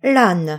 L'âne.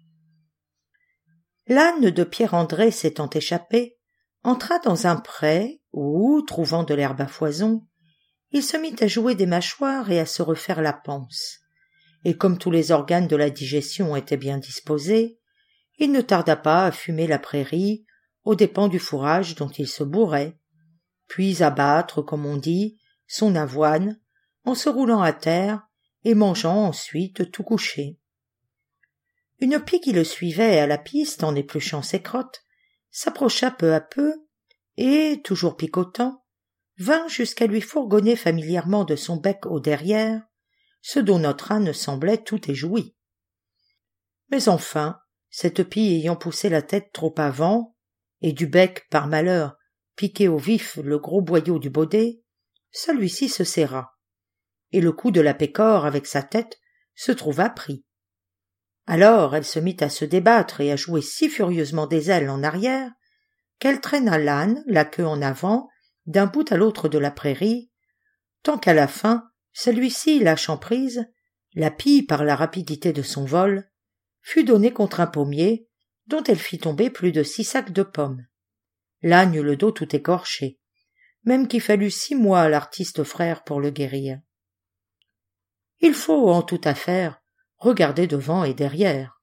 L'âne de Pierre-André s'étant échappé, entra dans un pré où, trouvant de l'herbe à foison, il se mit à jouer des mâchoires et à se refaire la panse. Et comme tous les organes de la digestion étaient bien disposés, il ne tarda pas à fumer la prairie aux dépens du fourrage dont il se bourrait, puis à battre, comme on dit, son avoine, en se roulant à terre et mangeant ensuite tout couché. Une pie qui le suivait à la piste en épluchant ses crottes s'approcha peu à peu et, toujours picotant, vint jusqu'à lui fourgonner familièrement de son bec au derrière, ce dont notre âne semblait tout éjoui. Mais enfin, cette pie ayant poussé la tête trop avant, et du bec, par malheur, piqué au vif le gros boyau du baudet, celui-ci se serra, et le cou de la pécore avec sa tête se trouva pris. Alors elle se mit à se débattre et à jouer si furieusement des ailes en arrière qu'elle traîna l'âne, la queue en avant, d'un bout à l'autre de la prairie, tant qu'à la fin, celui-ci, lâchant prise, la pie, par la rapidité de son vol, fut donnée contre un pommier, dont elle fit tomber plus de 6 sacs de pommes. L'âne eut le dos tout écorché, même qu'il fallut 6 mois à l'artiste frère pour le guérir. Il faut, en toute affaire, regarder devant et derrière.